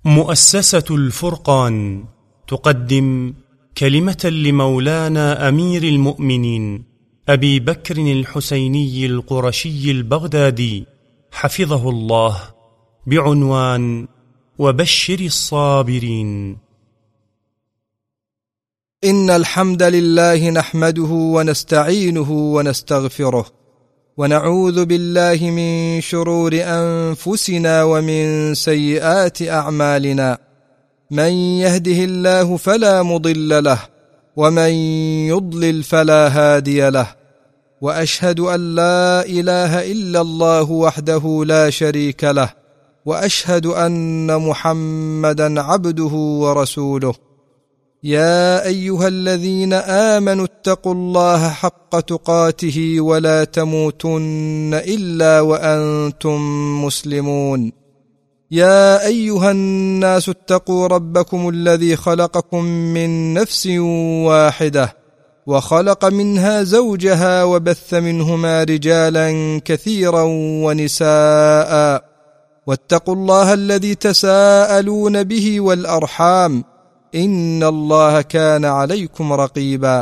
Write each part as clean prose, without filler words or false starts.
مؤسسة الفرقان تقدم كلمة لمولانا أمير المؤمنين أبي بكر الحسيني القرشي البغدادي حفظه الله بعنوان: وبشر الصابرين. إن الحمد لله نحمده ونستعينه ونستغفره، ونعوذ بالله من شرور أنفسنا ومن سيئات أعمالنا. من يهده الله فلا مضل له، ومن يضلل فلا هادي له. وأشهد أن لا إله إلا الله وحده لا شريك له، وأشهد أن محمدا عبده ورسوله. يا أيها الذين آمنوا اتقوا الله حق تقاته ولا تموتن إلا وأنتم مسلمون. يا أيها الناس اتقوا ربكم الذي خلقكم من نفس واحدة، وخلق منها زوجها، وبث منهما رجالا كثيرا ونساء. واتقوا الله الذي تساءلون به والأرحام، إن الله كان عليكم رقيبا.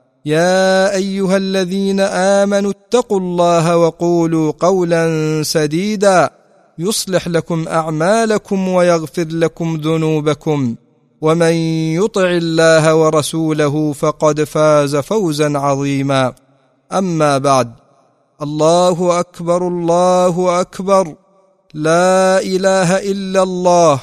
يا أيها الذين آمنوا اتقوا الله وقولوا قولا سديدا يصلح لكم أعمالكم ويغفر لكم ذنوبكم، ومن يطع الله ورسوله فقد فاز فوزا عظيما. أما بعد، الله أكبر الله أكبر، لا إله إلا الله،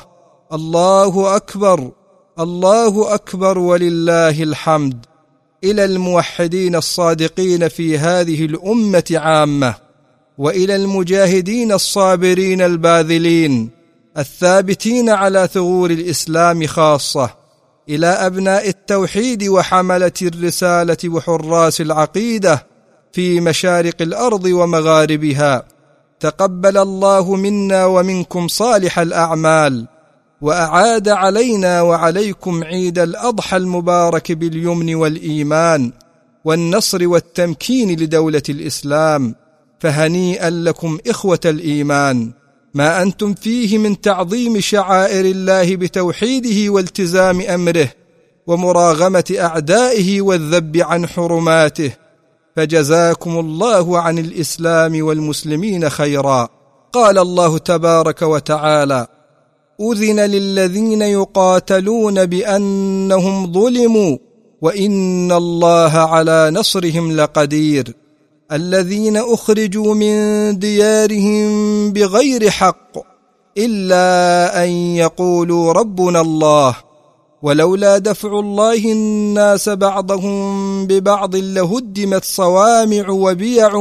الله أكبر الله أكبر ولله الحمد. إلى الموحدين الصادقين في هذه الأمة عامة، وإلى المجاهدين الصابرين الباذلين الثابتين على ثغور الإسلام خاصة، إلى أبناء التوحيد وحملة الرسالة وحراس العقيدة في مشارق الأرض ومغاربها، تقبل الله منا ومنكم صالح الأعمال، وأعاد علينا وعليكم عيد الأضحى المبارك باليمن والإيمان والنصر والتمكين لدولة الإسلام. فهنيئا لكم إخوة الإيمان ما أنتم فيه من تعظيم شعائر الله بتوحيده والتزام أمره، ومراغمة أعدائه والذب عن حرماته، فجزاكم الله عن الإسلام والمسلمين خيرا. قال الله تبارك وتعالى: أذن للذين يقاتلون بأنهم ظلموا وإن الله على نصرهم لقدير. الذين أخرجوا من ديارهم بغير حق إلا أن يقولوا ربنا الله، ولولا دفع الله الناس بعضهم ببعض لهدمت صوامع وبيع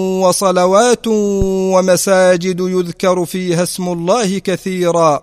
وصلوات ومساجد يذكر فيها اسم الله كثيرا،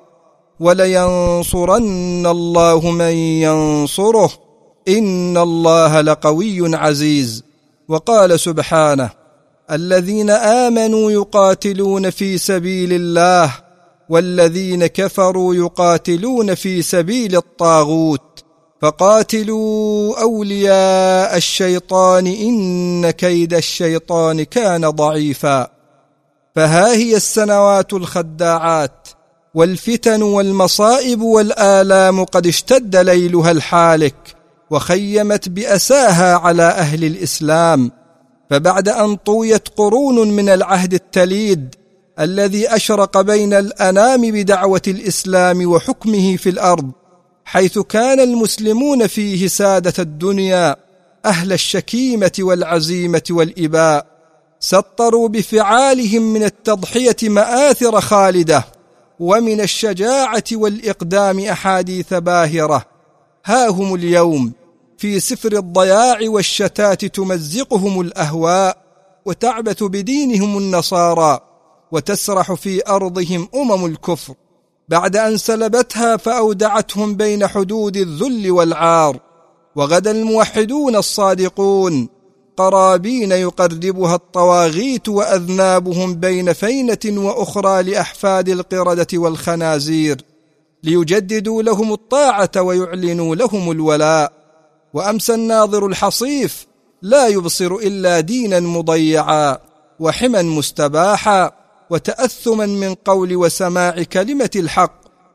ولينصرن الله من ينصره، إن الله لقوي عزيز. وقال سبحانه: الذين آمنوا يقاتلون في سبيل الله، والذين كفروا يقاتلون في سبيل الطاغوت، فقاتلوا أولياء الشيطان إن كيد الشيطان كان ضعيفا. فها هي السنوات الخداعات والفتن والمصائب والآلام قد اشتد ليلها الحالك، وخيمت بأساها على أهل الإسلام. فبعد أن طويت قرون من العهد التليد الذي أشرق بين الأنام بدعوة الإسلام وحكمه في الأرض، حيث كان المسلمون فيه سادة الدنيا أهل الشكيمة والعزيمة والإباء، سطروا بفعالهم من التضحية مآثر خالدة، ومن الشجاعة والإقدام أحاديث باهرة. ها هم اليوم في سفر الضياع والشتات تمزقهم الأهواء، وتعبث بدينهم النصارى، وتسرح في أرضهم الكفر، بعد أن سلبتها فأودعتهم بين حدود الذل والعار. وغدا الموحدون الصادقون قرابين يقربها الطواغيت، وأذنابهم بين فينة وأخرى لأحفاد القردة والخنازير، ليجددوا لهم الطاعة ويعلنوا لهم الولاء. وأمسى الناظر الحصيف لا يبصر إلا دينا مضيعا، وحما مستباحا، وتأثما من قول وسماع كلمة الحق،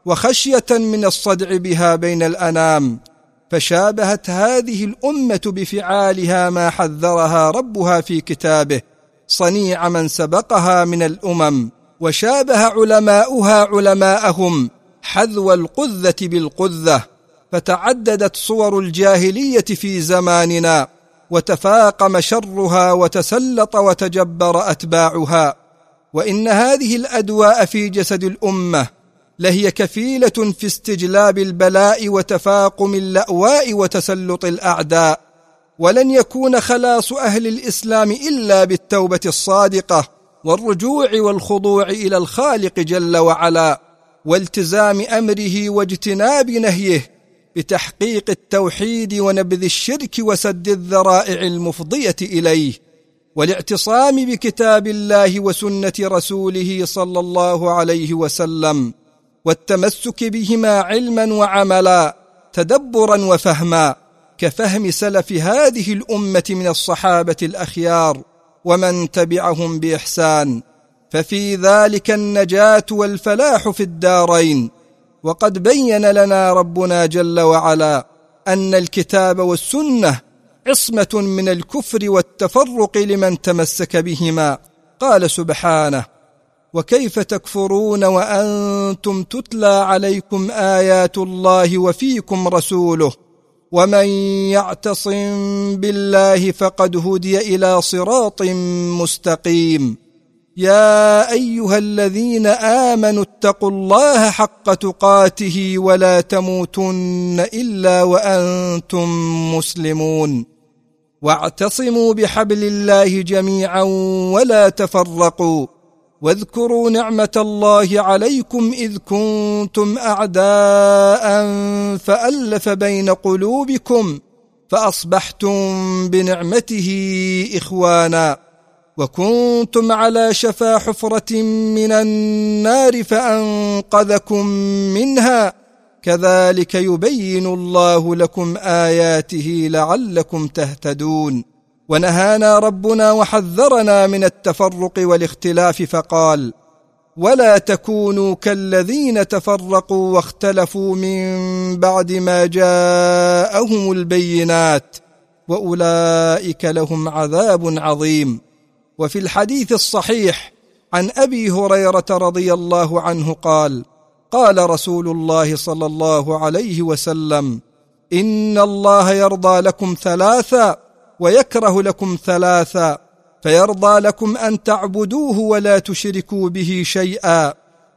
وخشية من الصدع بها بين الأنام، فشابهت هذه الأمة بفعالها ما حذرها ربها في كتابه صنيع من سبقها من الأمم، وشابه علماؤها علماءهم حذو القذة بالقذة، فتعددت صور الجاهلية في زماننا، وتفاقم شرها وتسلط وتجبر أتباعها. وإن هذه الأدواء في جسد الأمة لهي كفيلة في استجلاب البلاء وتفاقم اللأواء وتسلط الأعداء، ولن يكون خلاص أهل الإسلام إلا بالتوبة الصادقة والرجوع والخضوع إلى الخالق جل وعلا، والتزام أمره واجتناب نهيه، بتحقيق التوحيد ونبذ الشرك وسد الذرائع المفضية إليه، والاعتصام بكتاب الله وسنة رسوله صلى الله عليه وسلم، والتمسك بهما علما وعملا، تدبرا وفهما، كفهم سلف هذه الأمة من الصحابة الأخيار ومن تبعهم بإحسان، ففي ذلك النجاة والفلاح في الدارين. وقد بين لنا ربنا جل وعلا أن الكتاب والسنة عصمة من الكفر والتفرق لمن تمسك بهما. قال سبحانه: وكيف تكفرون وأنتم تتلى عليكم آيات الله وفيكم رسوله ومن يعتصم بالله فقد هدي إلى صراط مستقيم. يا أيها الذين آمنوا اتقوا الله حق تقاته ولا تموتن إلا وأنتم مسلمون، واعتصموا بحبل الله جميعا ولا تفرقوا، واذكروا نعمة الله عليكم إذ كنتم أعداء فألف بين قلوبكم فأصبحتم بنعمته إخوانا، وكنتم على شفا حفرة من النار فأنقذكم منها، كذلك يبين الله لكم آياته لعلكم تهتدون. ونهانا ربنا وحذرنا من التفرق والاختلاف فقال: ولا تكونوا كالذين تفرقوا واختلفوا من بعد ما جاءهم البينات وأولئك لهم عذاب عظيم. وفي الحديث الصحيح عن أبي هريرة رضي الله عنه قال: قال رسول الله صلى الله عليه وسلم: إن الله يرضى لكم ثلاثا ويكره لكم ثلاثا، فيرضى لكم أن تعبدوه ولا تشركوا به شيئا،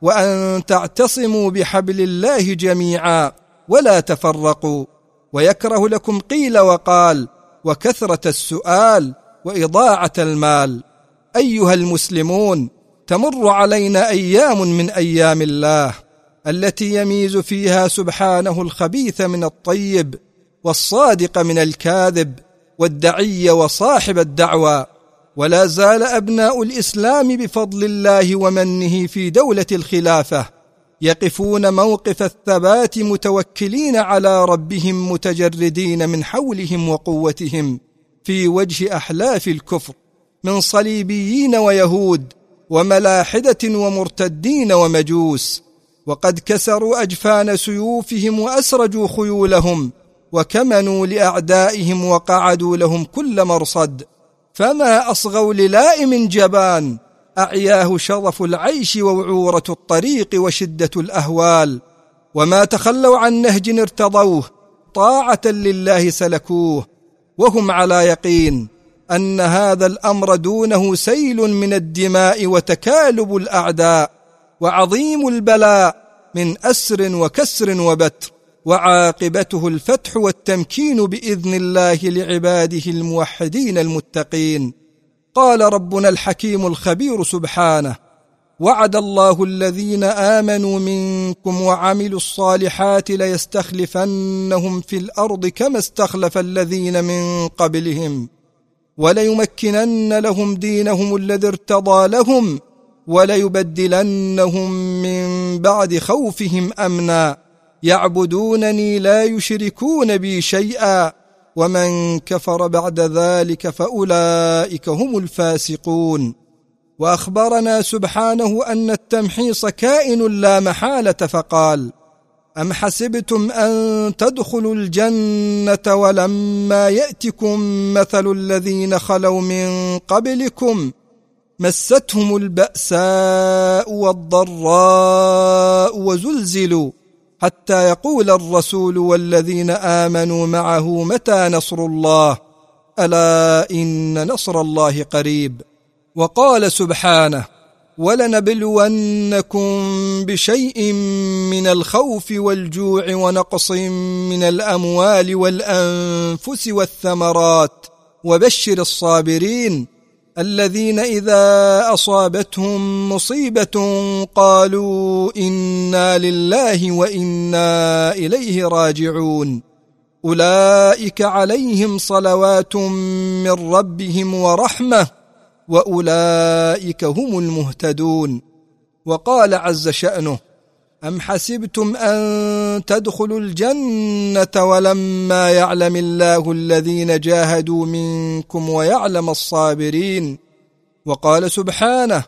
وأن تعتصموا بحبل الله جميعا ولا تفرقوا، ويكره لكم قيل وقال وكثرة السؤال وإضاعة المال. أيها المسلمون، تمر علينا أيام من أيام الله التي يميز فيها سبحانه الخبيث من الطيب، والصادق من الكاذب، والدعي وصاحب الدعوى، ولا زال أبناء الإسلام بفضل الله ومنه في دولة الخلافة يقفون موقف الثبات متوكلين على ربهم متجردين من حولهم وقوتهم في وجه أحلاف الكفر من صليبيين ويهود وملاحدة ومرتدين ومجوس، وقد كسروا أجفان سيوفهم وأسرجوا خيولهم وكمنوا لأعدائهم وقعدوا لهم كل مرصد، فما أصغوا للائم جبان أعياه شظف العيش ووعورة الطريق وشدة الأهوال، وما تخلوا عن نهج ارتضوه طاعة لله سلكوه، وهم على يقين أن هذا الأمر دونه سيل من الدماء وتكالب الأعداء وعظيم البلاء من أسر وكسر وبتر، وعاقبته الفتح والتمكين بإذن الله لعباده الموحدين المتقين. قال ربنا الحكيم الخبير سبحانه: وعد الله الذين آمنوا منكم وعملوا الصالحات ليستخلفنهم في الأرض كما استخلف الذين من قبلهم وليمكنن لهم دينهم الذي ارتضى لهم وليبدلنهم من بعد خوفهم أمنا يعبدونني لا يشركون بي شيئا ومن كفر بعد ذلك فأولئك هم الفاسقون. وأخبرنا سبحانه أن التمحيص كائن لا محالة، فقال: أم حسبتم أن تدخلوا الجنة ولما يأتكم مثل الذين خلوا من قبلكم مستهم البأساء والضراء وزلزلوا حتى يقول الرسول والذين آمنوا معه متى نصر الله ألا إن نصر الله قريب. وقال سبحانه: ولنبلونكم بشيء من الخوف والجوع ونقص من الأموال والأنفس والثمرات وبشر الصابرين الذين إذا أصابتهم مصيبة قالوا إنا لله وإنا إليه راجعون أولئك عليهم صلوات من ربهم ورحمة وأولئك هم المهتدون. وقال عز شأنه: أم حسبتم أن تدخلوا الجنة ولما يعلم الله الذين جاهدوا منكم ويعلم الصابرين. وقال سبحانه: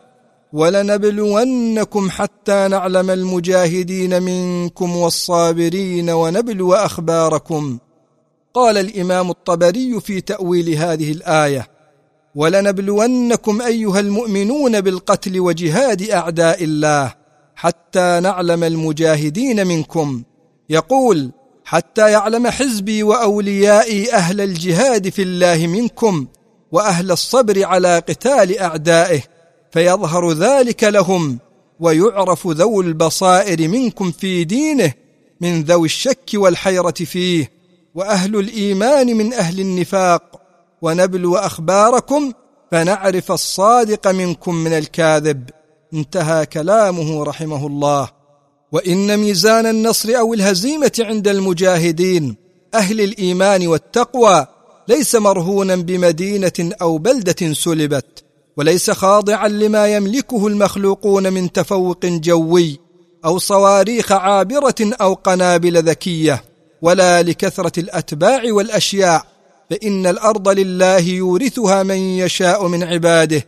ولنبلونكم حتى نعلم المجاهدين منكم والصابرين ونبلو أخباركم. قال الإمام الطبري في تأويل هذه الآية: ولنبلونكم أيها المؤمنون بالقتل وجهاد أعداء الله حتى نعلم المجاهدين منكم. يقول: حتى يعلم حزبي وأوليائي أهل الجهاد في الله منكم وأهل الصبر على قتال أعدائه، فيظهر ذلك لهم ويعرف ذو البصائر منكم في دينه من ذوي الشك والحيرة فيه، وأهل الإيمان من أهل النفاق، ونبلو أخباركم فنعرف الصادق منكم من الكاذب. انتهى كلامه رحمه الله. وإن ميزان النصر أو الهزيمة عند المجاهدين أهل الإيمان والتقوى ليس مرهونا بمدينة أو بلدة سلبت، وليس خاضعا لما يملكه المخلوقون من تفوق جوي أو صواريخ عابرة أو قنابل ذكية، ولا لكثرة الأتباع والأشياء، فإن الأرض لله يورثها من يشاء من عباده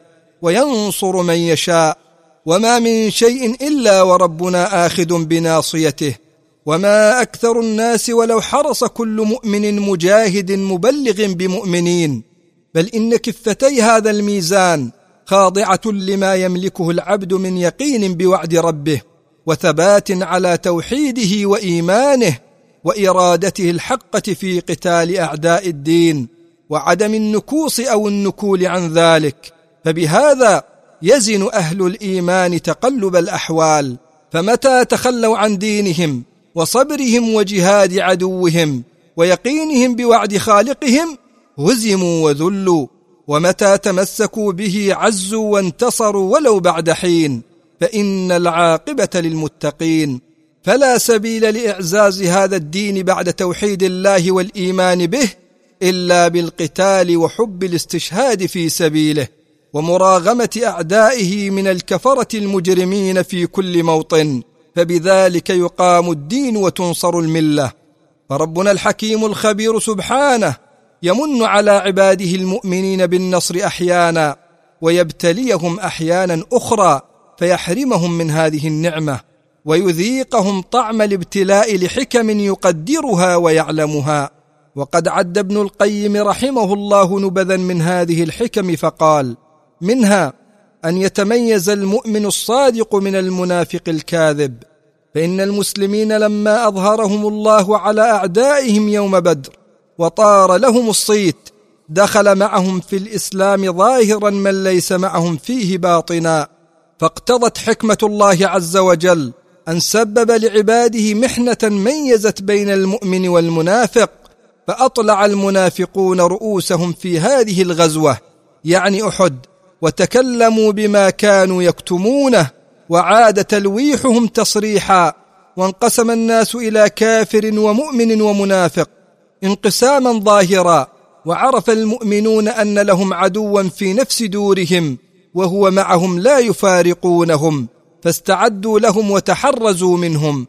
وينصر من يشاء، وما من شيء إلا وربنا آخذ بناصيته، وما أكثر الناس ولو حرص كل مؤمن مجاهد مبلغ بمؤمنين، بل إن كفتي هذا الميزان خاضعة لما يملكه العبد من يقين بوعد ربه وثبات على توحيده وإيمانه وإرادته الحقة في قتال أعداء الدين وعدم النكوص أو النكول عن ذلك. فبهذا يزن أهل الإيمان تقلب الأحوال، فمتى تخلوا عن دينهم وصبرهم وجهاد عدوهم ويقينهم بوعد خالقهم هزموا وذلوا، ومتى تمسكوا به عزوا وانتصروا ولو بعد حين، فإن العاقبة للمتقين. فلا سبيل لإعزاز هذا الدين بعد توحيد الله والإيمان به إلا بالقتال وحب الاستشهاد في سبيله ومراغمة أعدائه من الكفرة المجرمين في كل موطن، فبذلك يقام الدين وتنصر الملة. فربنا الحكيم الخبير سبحانه يمن على عباده المؤمنين بالنصر أحيانا ويبتليهم أحيانا أخرى فيحرمهم من هذه النعمة ويذيقهم طعم الابتلاء لحكم يقدرها ويعلمها. وقد عد ابن القيم رحمه الله نبذا من هذه الحكم فقال: منها أن يتميز المؤمن الصادق من المنافق الكاذب، فإن المسلمين لما أظهرهم الله على أعدائهم يوم بدر وطار لهم الصيت دخل معهم في الإسلام ظاهرا من ليس معهم فيه باطنا، فاقتضت حكمة الله عز وجل أن سبب لعباده محنة ميزت بين المؤمن والمنافق، فأطلع المنافقون رؤوسهم في هذه الغزوة يعني أحد وتكلموا بما كانوا يكتمونه، وعاد تلويحهم تصريحا، وانقسم الناس إلى كافر ومؤمن ومنافق انقساما ظاهرا، وعرف المؤمنون أن لهم عدوا في نفس دورهم وهو معهم لا يفارقونهم، فاستعدوا لهم وتحرزوا منهم.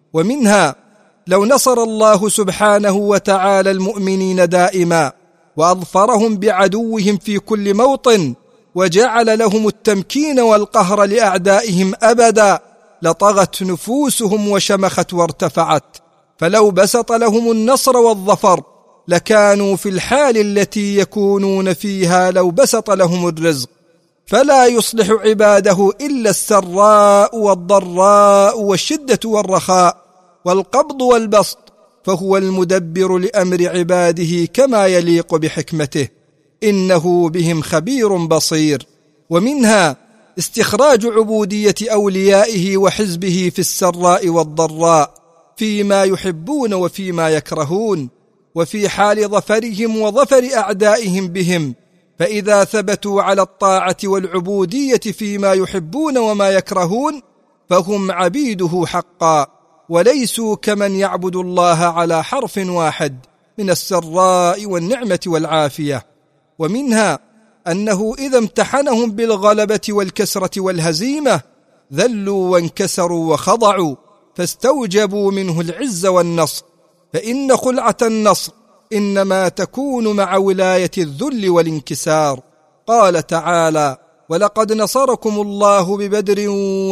ومنها لو نصر الله سبحانه وتعالى المؤمنين دائما وأظفرهم بعدوهم في كل موطن وجعل لهم التمكين والقهر لأعدائهم أبدا لطغت نفوسهم وشمخت وارتفعت، فلو بسط لهم النصر والظفر لكانوا في الحال التي يكونون فيها لو بسط لهم الرزق، فلا يصلح عباده إلا السراء والضراء والشدة والرخاء والقبض والبسط، فهو المدبر لأمر عباده كما يليق بحكمته، إنه بهم خبير بصير. ومنها استخراج عبودية أوليائه وحزبه في السراء والضراء، فيما يحبون وفيما يكرهون، وفي حال ظفرهم وظفر أعدائهم بهم، فإذا ثبتوا على الطاعة والعبودية فيما يحبون وما يكرهون فهم عبيده حقا، وليسوا كمن يعبد الله على حرف واحد من السراء والنعمة والعافية. ومنها أنه إذا امتحنهم بالغلبة والكسرة والهزيمة ذلوا وانكسروا وخضعوا، فاستوجبوا منه العز والنصر، فإن خلعة النصر إنما تكون مع ولاية الذل والانكسار. قال تعالى: ولقد نصركم الله ببدر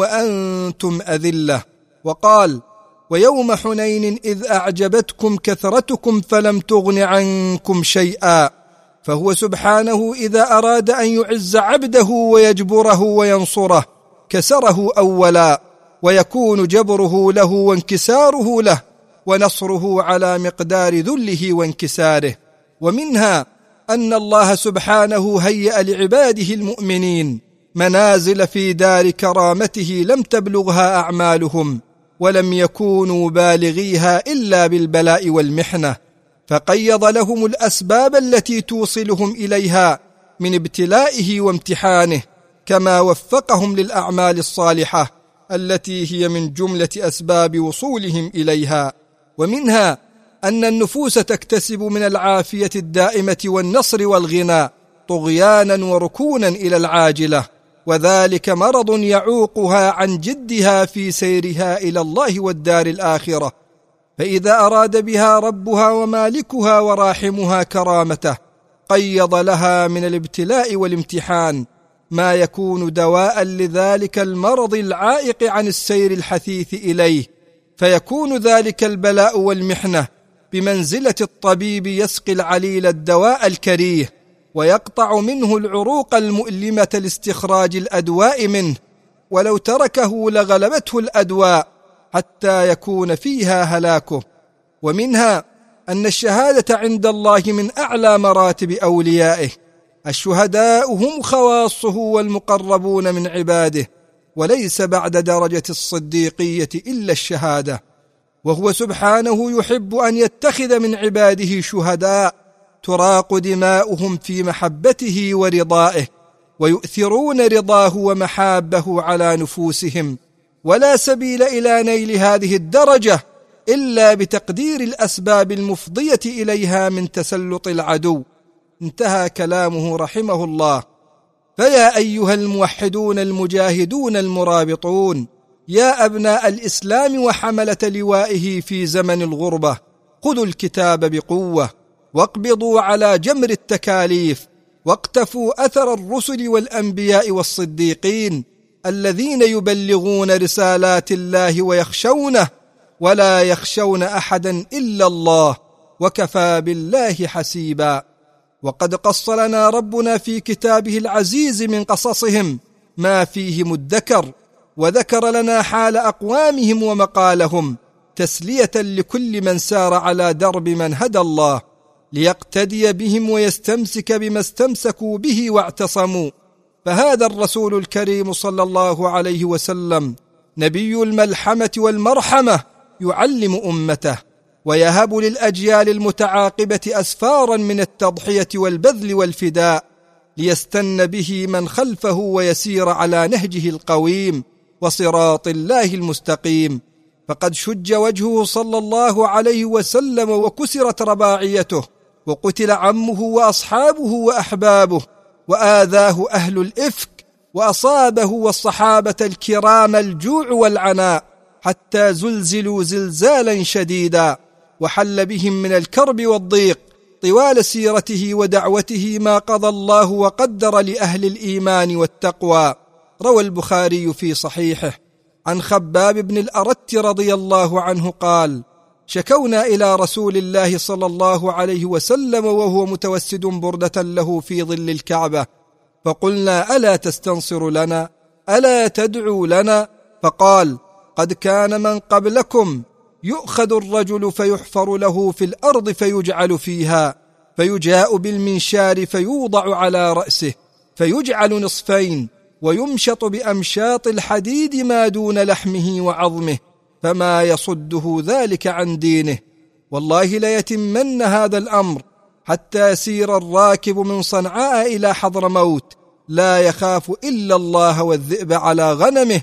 وأنتم أذلة. وقال: ويوم حنين إذ أعجبتكم كثرتكم فلم تغن عنكم شيئا. فهو سبحانه إذا أراد أن يعز عبده ويجبره وينصره كسره أولا، ويكون جبره له وانكساره له ونصره على مقدار ذله وانكساره. ومنها أن الله سبحانه هيأ لعباده المؤمنين منازل في دار كرامته لم تبلغها أعمالهم، ولم يكونوا بالغيها إلا بالبلاء والمحنة، فقيض لهم الأسباب التي توصلهم إليها من ابتلائه وامتحانه، كما وفقهم للأعمال الصالحة التي هي من جملة أسباب وصولهم إليها. ومنها أن النفوس تكتسب من العافية الدائمة والنصر والغنى طغيانا وركونا إلى العاجلة، وذلك مرض يعوقها عن جدها في سيرها إلى الله والدار الآخرة. فإذا أراد بها ربها ومالكها وراحمها كرامته قيض لها من الابتلاء والامتحان ما يكون دواء لذلك المرض العائق عن السير الحثيث إليه، فيكون ذلك البلاء والمحنة بمنزلة الطبيب يسقي العليل الدواء الكريه ويقطع منه العروق المؤلمة لاستخراج الأدواء منه، ولو تركه لغلبته الأدواء حتى يكون فيها هلاكه. ومنها أن الشهادة عند الله من أعلى مراتب أوليائه، الشهداء هم خواصه والمقربون من عباده، وليس بعد درجة الصديقية إلا الشهادة. وهو سبحانه يحب أن يتخذ من عباده شهداء تراق دماؤهم في محبته ورضائه، ويؤثرون رضاه ومحابه على نفوسهم، ولا سبيل إلى نيل هذه الدرجة إلا بتقدير الأسباب المفضية إليها من تسلط العدو. انتهى كلامه رحمه الله. فيا أيها الموحدون المجاهدون المرابطون، يا أبناء الإسلام وحملة لوائه في زمن الغربة، خذوا الكتاب بقوة واقبضوا على جمر التكاليف، واقتفوا أثر الرسل والأنبياء والصديقين الذين يبلغون رسالات الله ويخشونه ولا يخشون أحدا إلا الله، وكفى بالله حسيبا. وقد قص لنا ربنا في كتابه العزيز من قصصهم ما فيه مدكر، وذكر لنا حال أقوامهم ومقالهم تسلية لكل من سار على درب من هدى الله، ليقتدي بهم ويستمسك بما استمسكوا به واعتصموا. فهذا الرسول الكريم صلى الله عليه وسلم نبي الملحمة والمرحمة يعلم أمته، ويهب للأجيال المتعاقبة أسفارا من التضحية والبذل والفداء، ليستن به من خلفه ويسير على نهجه القويم وصراط الله المستقيم. فقد شج وجهه صلى الله عليه وسلم وكسرت رباعيته، وقتل عمه وأصحابه وأحبابه، وآذاه أهل الإفك، وأصابه والصحابة الكرام الجوع والعناء حتى زلزلوا زلزالا شديدا، وحل بهم من الكرب والضيق طوال سيرته ودعوته ما قضى الله وقدر لأهل الإيمان والتقوى. روى البخاري في صحيحه عن خباب بن الأرت رضي الله عنه قال: شكونا إلى رسول الله صلى الله عليه وسلم وهو متوسد بردة له في ظل الكعبة، فقلنا: ألا تستنصر لنا؟ ألا تدعو لنا؟ فقال: قد كان من قبلكم يؤخذ الرجل فيحفر له في الأرض فيجعل فيها، فيجاء بالمنشار فيوضع على رأسه فيجعل نصفين، ويمشط بأمشاط الحديد ما دون لحمه وعظمه، فما يصده ذلك عن دينه. والله ليتمن هذا الأمر حتى يسير الراكب من صنعاء إلى حضرموت لا يخاف إلا الله والذئب على غنمه،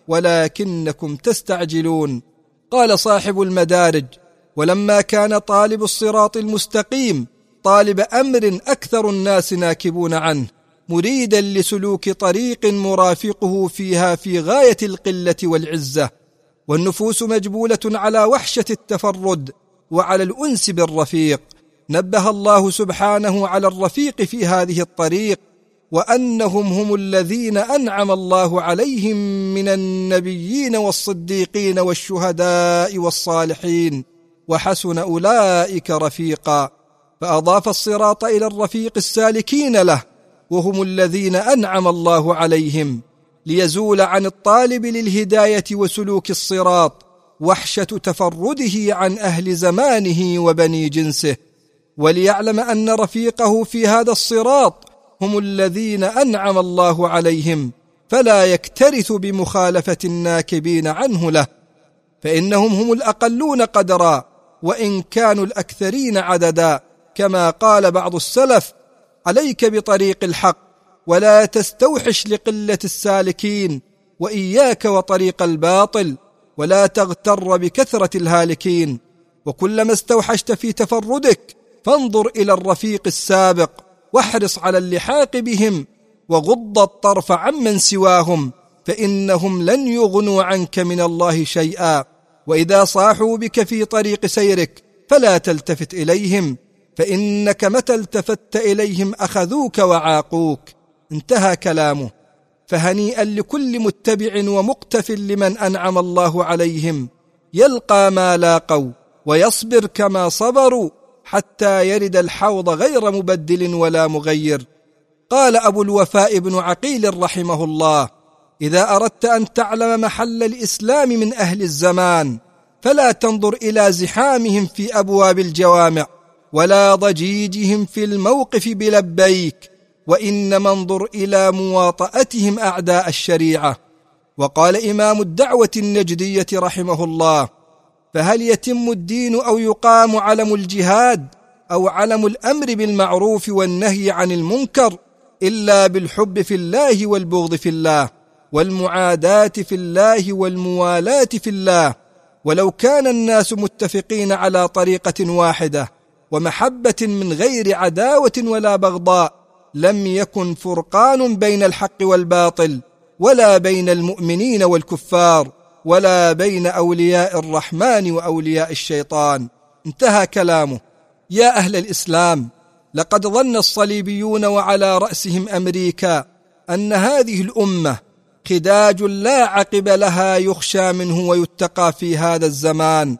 ولكنكم تستعجلون. قال صاحب المدارج: ولما كان طالب الصراط المستقيم طالب أمر أكثر الناس ناكبون عنه، مريدا لسلوك طريق مرافقه فيها في غاية القلة والعزة، والنفوس مجبولة على وحشة التفرد وعلى الأنس بالرفيق، نبه الله سبحانه على الرفيق في هذه الطريق، وأنهم هم الذين أنعم الله عليهم من النبيين والصديقين والشهداء والصالحين، وحسن أولئك رفيقا. فأضاف الصراط إلى الرفيق السالكين له، وهم الذين أنعم الله عليهم، ليزول عن الطالب للهداية وسلوك الصراط وحشة تفرده عن أهل زمانه وبني جنسه، وليعلم أن رفيقه في هذا الصراط هم الذين أنعم الله عليهم، فلا يكترث بمخالفة الناكبين عنه له، فإنهم هم الأقلون قدرا وإن كانوا الأكثرين عددا، كما قال بعض السلف: عليك بطريق الحق ولا تستوحش لقلة السالكين، وإياك وطريق الباطل ولا تغتر بكثرة الهالكين. وكلما استوحشت في تفردك فانظر إلى الرفيق السابق، واحرص على اللحاق بهم، وغض الطرف عمن سواهم، فإنهم لن يغنوا عنك من الله شيئا. وإذا صاحوا بك في طريق سيرك فلا تلتفت إليهم، فإنك متى التفت إليهم أخذوك وعاقوك. انتهى كلامه. فهنيئا لكل متبع ومقتف لمن أنعم الله عليهم، يلقى ما لاقوا ويصبر كما صبروا حتى يرد الحوض غير مبدل ولا مغير. قال أبو الوفاء بن عقيل رحمه الله: إذا أردت أن تعلم محل الإسلام من أهل الزمان فلا تنظر إلى زحامهم في أبواب الجوامع ولا ضجيجهم في الموقف بلبيك، وإنما انظر إلى مواطأتهم أعداء الشريعة. وقال إمام الدعوة النجدية رحمه الله: فهل يتم الدين أو يقام علم الجهاد أو علم الأمر بالمعروف والنهي عن المنكر إلا بالحب في الله والبغض في الله والمعاداة في الله والموالاة في الله؟ ولو كان الناس متفقين على طريقة واحدة ومحبة من غير عداوة ولا بغضاء لم يكن فرقان بين الحق والباطل، ولا بين المؤمنين والكفار، ولا بين أولياء الرحمن وأولياء الشيطان. انتهى كلامه. يا أهل الإسلام، لقد ظن الصليبيون وعلى رأسهم أمريكا أن هذه الأمة خداج لا عقب لها يخشى منه ويتقى في هذا الزمان،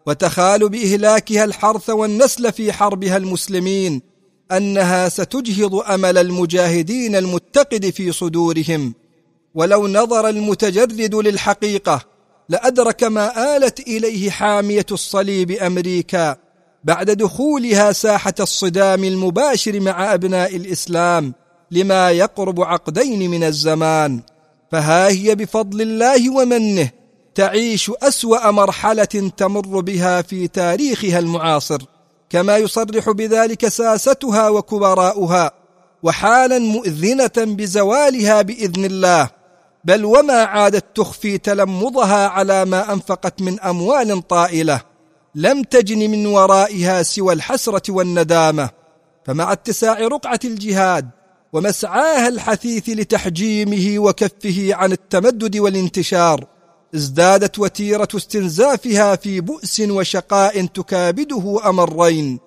وتخال بإهلاكها الحرث والنسل في حربها المسلمين، أنها ستجهض أمل المجاهدين المتقد في صدورهم. ولو نظر المتجرد للحقيقة لأدرك ما آلت إليه حامية الصليب أمريكا بعد دخولها ساحة الصدام المباشر مع أبناء الإسلام لما يقرب عقدين من الزمان. فها هي بفضل الله ومنه تعيش أسوأ مرحلة تمر بها في تاريخها المعاصر، كما يصرح بذلك ساستها وكبراؤها، وحالا مؤذنة بزوالها بإذن الله، بل وما عادت تخفي تلمضها على ما أنفقت من أموال طائلة لم تجن من ورائها سوى الحسرة والندامة. فمع اتساع رقعة الجهاد ومسعاها الحثيث لتحجيمه وكفه عن التمدد والانتشار، ازدادت وتيرة استنزافها في بؤس وشقاء تكابده أمرين: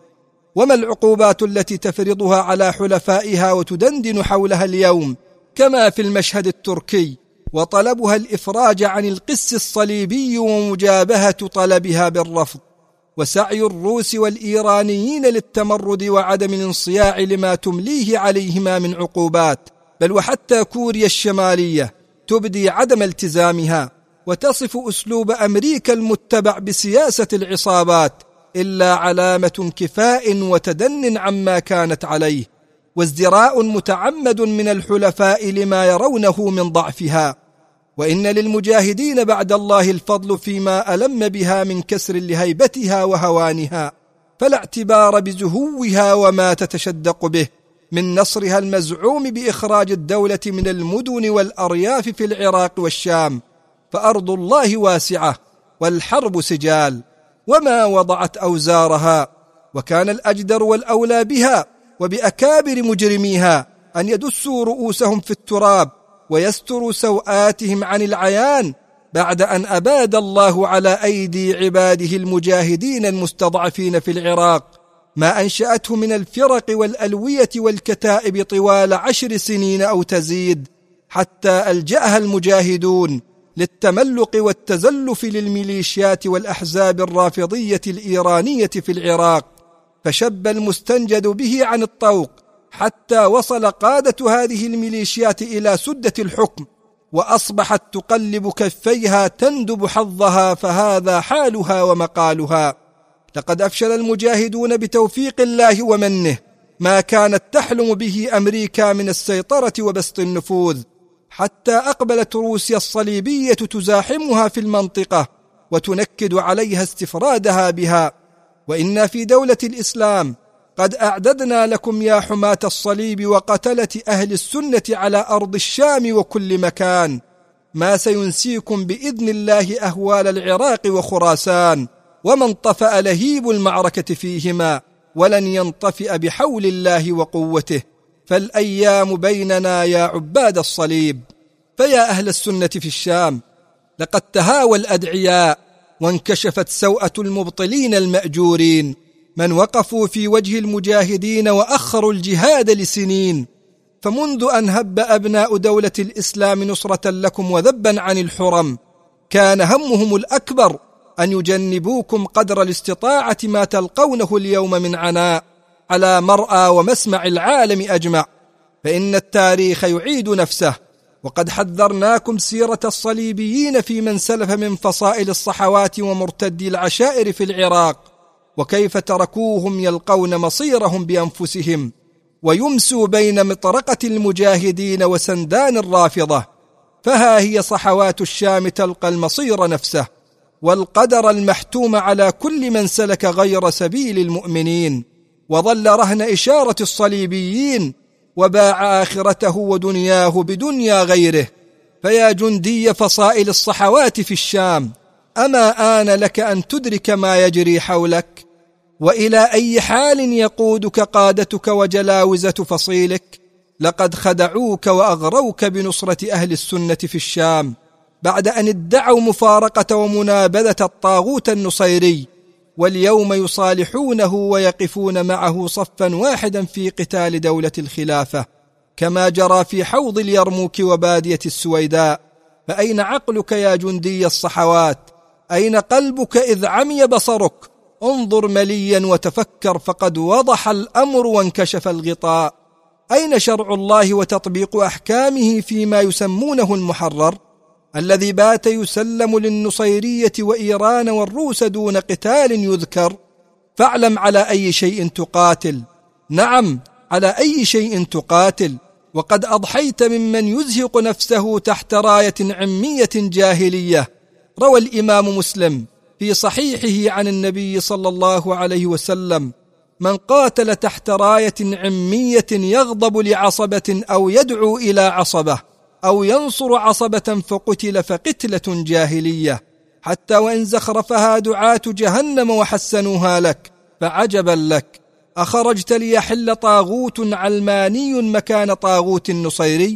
وما العقوبات التي تفرضها على حلفائها وتدندن حولها اليوم كما في المشهد التركي، وطلبها الإفراج عن القس الصليبي ومجابهة طلبها بالرفض، وسعي الروس والإيرانيين للتمرد وعدم الانصياع لما تمليه عليهما من عقوبات، بل وحتى كوريا الشمالية تبدي عدم التزامها وتصف أسلوب أمريكا المتبع بسياسة العصابات إلا علامة انكفاء وتدن عما كانت عليه، وازدراء متعمد من الحلفاء لما يرونه من ضعفها. وإن للمجاهدين بعد الله الفضل فيما ألم بها من كسر لهيبتها وهوانها، فلا اعتبار بزهوها وما تتشدق به من نصرها المزعوم بإخراج الدولة من المدن والأرياف في العراق والشام، فأرض الله واسعة والحرب سجال، وما وضعت أوزارها، وكان الأجدر والأولى بها وبأكابر مجرميها أن يدسوا رؤوسهم في التراب ويستروا سوآتهم عن العيان، بعد أن أباد الله على أيدي عباده المجاهدين المستضعفين في العراق ما أنشأته من الفرق والألوية والكتائب طوال 10 سنين أو تزيد، حتى ألجأها المجاهدون للتملق والتزلف للميليشيات والأحزاب الرافضية الإيرانية في العراق، فشب المستنجد به عن الطوق حتى وصل قادة هذه الميليشيات إلى سدة الحكم، وأصبحت تقلب كفيها تندب حظها، فهذا حالها ومقالها. لقد أفشل المجاهدون بتوفيق الله ومنه ما كانت تحلم به أمريكا من السيطرة وبسط النفوذ، حتى أقبلت روسيا الصليبية تزاحمها في المنطقة وتنكد عليها استفرادها بها. وإنا في دولة الإسلام قد أعددنا لكم يا حماة الصليب وقتلة أهل السنة على أرض الشام وكل مكان ما سينسيكم بإذن الله أهوال العراق وخراسان، وما انطفأ لهيب المعركة فيهما ولن ينطفئ بحول الله وقوته، فالأيام بيننا يا عباد الصليب. فيا أهل السنة في الشام، لقد تهاوى الأدعياء وانكشفت سوءة المبطلين المأجورين، من وقفوا في وجه المجاهدين وأخروا الجهاد لسنين، فمنذ أن هب أبناء دولة الإسلام نصرة لكم وذبا عن الحرم كان همهم الأكبر أن يجنبوكم قدر الاستطاعة ما تلقونه اليوم من عناء على مرأى ومسمع العالم أجمع، فإن التاريخ يعيد نفسه، وقد حذرناكم سيرة الصليبيين في من سلف من فصائل الصحوات ومرتدي العشائر في العراق، وكيف تركوهم يلقون مصيرهم بأنفسهم ويمسوا بين مطرقة المجاهدين وسندان الرافضة. فها هي صحوات الشام تلقى المصير نفسه والقدر المحتوم على كل من سلك غير سبيل المؤمنين، وظل رهن إشارة الصليبيين وباع آخرته ودنياه بدنيا غيره. فيا جندي فصائل الصحوات في الشام، أما آن لك أن تدرك ما يجري حولك؟ وإلى أي حال يقودك قادتك وجلاوزة فصيلك؟ لقد خدعوك وأغروك بنصرة أهل السنة في الشام بعد أن ادعوا مفارقة ومنابذة الطاغوت النصيري، واليوم يصالحونه ويقفون معه صفا واحدا في قتال دولة الخلافة، كما جرى في حوض اليرموك وبادية السويداء. فأين عقلك يا جندي الصحوات؟ أين قلبك إذ عمي بصرك؟ انظر مليا وتفكر، فقد وضح الأمر وانكشف الغطاء. أين شرع الله وتطبيق أحكامه فيما يسمونه المحرر الذي بات يسلم للنصيرية وإيران والروس دون قتال يذكر؟ فاعلم على أي شيء تقاتل، نعم على أي شيء تقاتل، وقد أضحيت ممن يزهق نفسه تحت راية عمية جاهلية. روى الإمام مسلم في صحيحه عن النبي صلى الله عليه وسلم: من قاتل تحت راية عمية يغضب لعصبة أو يدعو إلى عصبة أو ينصر عصبة فقتل فقتلة جاهلية، حتى وإن زخرفها دعاة جهنم وحسنوها لك. فعجبا لك، أخرجت ليحل طاغوت علماني مكان طاغوت نصيري؟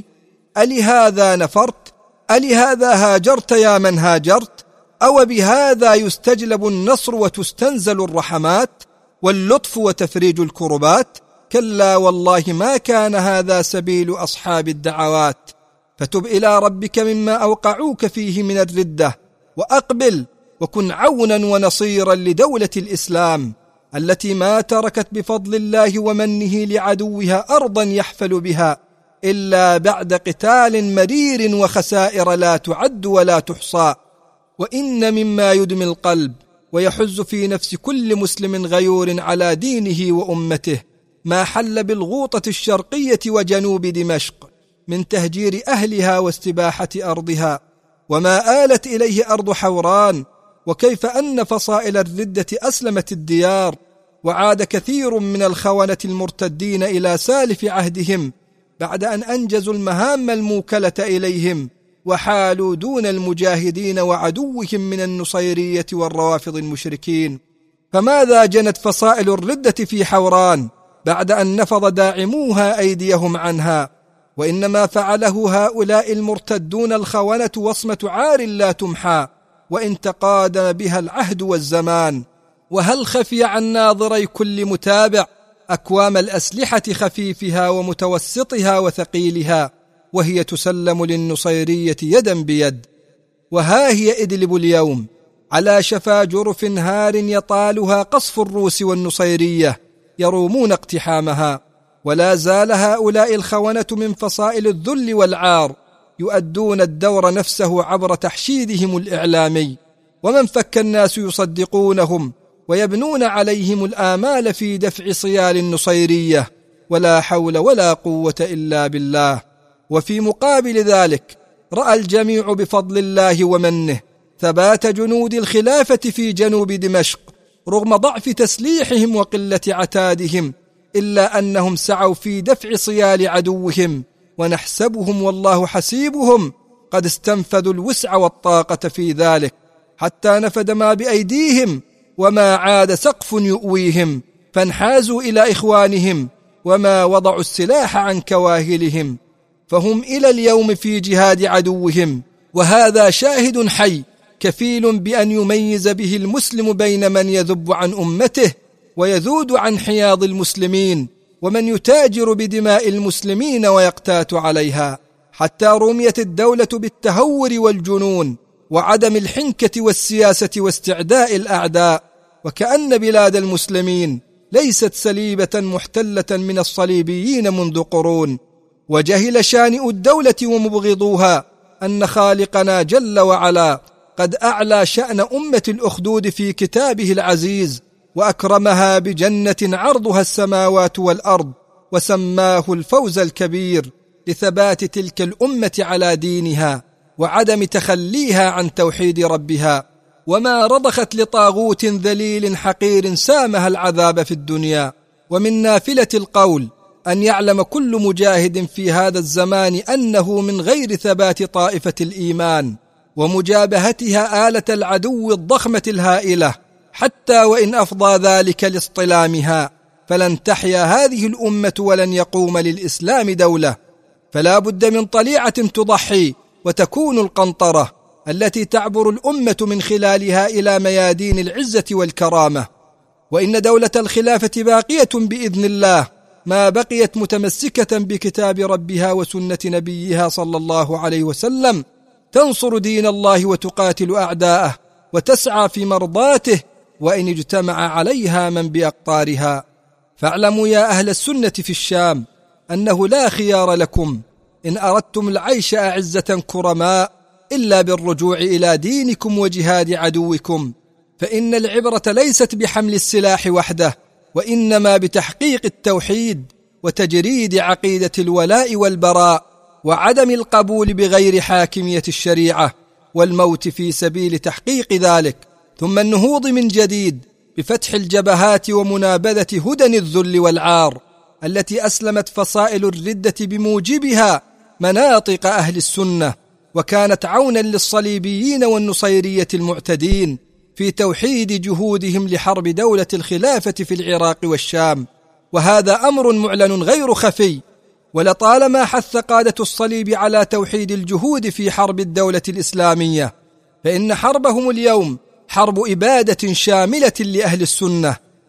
ألهذا نفرت؟ ألهذا هاجرت يا من هاجرت؟ أو بهذا يستجلب النصر وتستنزل الرحمات؟ واللطف وتفريج الكربات؟ كلا والله ما كان هذا سبيل أصحاب الدعوات. فتب إلى ربك مما أوقعوك فيه من الردة، وأقبل وكن عونا ونصيرا لدولة الإسلام التي ما تركت بفضل الله ومنه لعدوها أرضا يحفل بها إلا بعد قتال مرير وخسائر لا تعد ولا تحصى. وإن مما يدمي القلب ويحز في نفس كل مسلم غيور على دينه وأمته ما حل بالغوطة الشرقية وجنوب دمشق من تهجير أهلها واستباحة أرضها، وما آلت إليه أرض حوران، وكيف أن فصائل الردة أسلمت الديار، وعاد كثير من الخونة المرتدين إلى سالف عهدهم بعد أن أنجزوا المهام الموكلة إليهم وحالوا دون المجاهدين وعدوهم من النصيرية والروافض المشركين. فماذا جنت فصائل الردة في حوران بعد أن نفض داعموها أيديهم عنها؟ وإنما فعله هؤلاء المرتدون الخونة وصمة عار لا تمحى وإن تقادم بها العهد والزمان. وهل خفي عن ناظري كل متابع أكوام الأسلحة خفيفها ومتوسطها وثقيلها وهي تسلم للنصيرية يدا بيد؟ وها هي إدلب اليوم على شفا جرف هار يطالها قصف الروس والنصيرية يرومون اقتحامها، ولا زال هؤلاء الخونة من فصائل الذل والعار يؤدون الدور نفسه عبر تحشيدهم الإعلامي، ومن فك الناس يصدقونهم ويبنون عليهم الآمال في دفع صيال النصيرية، ولا حول ولا قوة إلا بالله. وفي مقابل ذلك رأى الجميع بفضل الله ومنه ثبات جنود الخلافة في جنوب دمشق رغم ضعف تسليحهم وقلة عتادهم، إلا أنهم سعوا في دفع صيال عدوهم، ونحسبهم والله حسيبهم قد استنفذوا الوسع والطاقة في ذلك، حتى نفد ما بأيديهم وما عاد سقف يؤويهم، فانحازوا إلى إخوانهم وما وضعوا السلاح عن كواهلهم، فهم إلى اليوم في جهاد عدوهم. وهذا شاهد حي كفيل بأن يميز به المسلم بين من يذب عن أمته ويذود عن حياض المسلمين، ومن يتاجر بدماء المسلمين ويقتات عليها، حتى رميت الدولة بالتهور والجنون وعدم الحنكة والسياسة واستعداء الأعداء، وكأن بلاد المسلمين ليست سليبة محتلة من الصليبيين منذ قرون. وجهل شانئ الدولة ومبغضوها أن خالقنا جل وعلا قد أعلى شأن أمة الأخدود في كتابه العزيز، وأكرمها بجنة عرضها السماوات والأرض، وسماه الفوز الكبير لثبات تلك الأمة على دينها وعدم تخليها عن توحيد ربها، وما رضخت لطاغوت ذليل حقير سامها العذاب في الدنيا. ومن نافلة القول أن يعلم كل مجاهد في هذا الزمان أنه من غير ثبات طائفة الإيمان ومجابهتها آلة العدو الضخمة الهائلة، حتى وإن أفضى ذلك لاصطلامها، فلن تحيا هذه الأمة ولن يقوم للإسلام دولة. فلا بد من طليعة تضحي وتكون القنطرة التي تعبر الأمة من خلالها إلى ميادين العزة والكرامة. وإن دولة الخلافة باقية بإذن الله ما بقيت متمسكة بكتاب ربها وسنة نبيها صلى الله عليه وسلم، تنصر دين الله وتقاتل أعداءه وتسعى في مرضاته وإن اجتمع عليها من بأقطارها. فاعلموا يا أهل السنة في الشام أنه لا خيار لكم إن أردتم العيش أعزة كرماء إلا بالرجوع إلى دينكم وجهاد عدوكم، فإن العبرة ليست بحمل السلاح وحده، وإنما بتحقيق التوحيد وتجريد عقيدة الولاء والبراء وعدم القبول بغير حاكمية الشريعة، والموت في سبيل تحقيق ذلك، ثم النهوض من جديد بفتح الجبهات ومنابذة هدن الذل والعار التي أسلمت فصائل الردة بموجبها مناطق أهل السنة، وكانت عونا للصليبيين والنصيرية المعتدين في توحيد جهودهم لحرب دولة الخلافة في العراق والشام. وهذا أمر معلن غير خفي، ولطالما حث قادة الصليب على توحيد الجهود في حرب الدولة الإسلامية، فإن حربهم اليوم حرب إبادة شاملة لأهل السنة،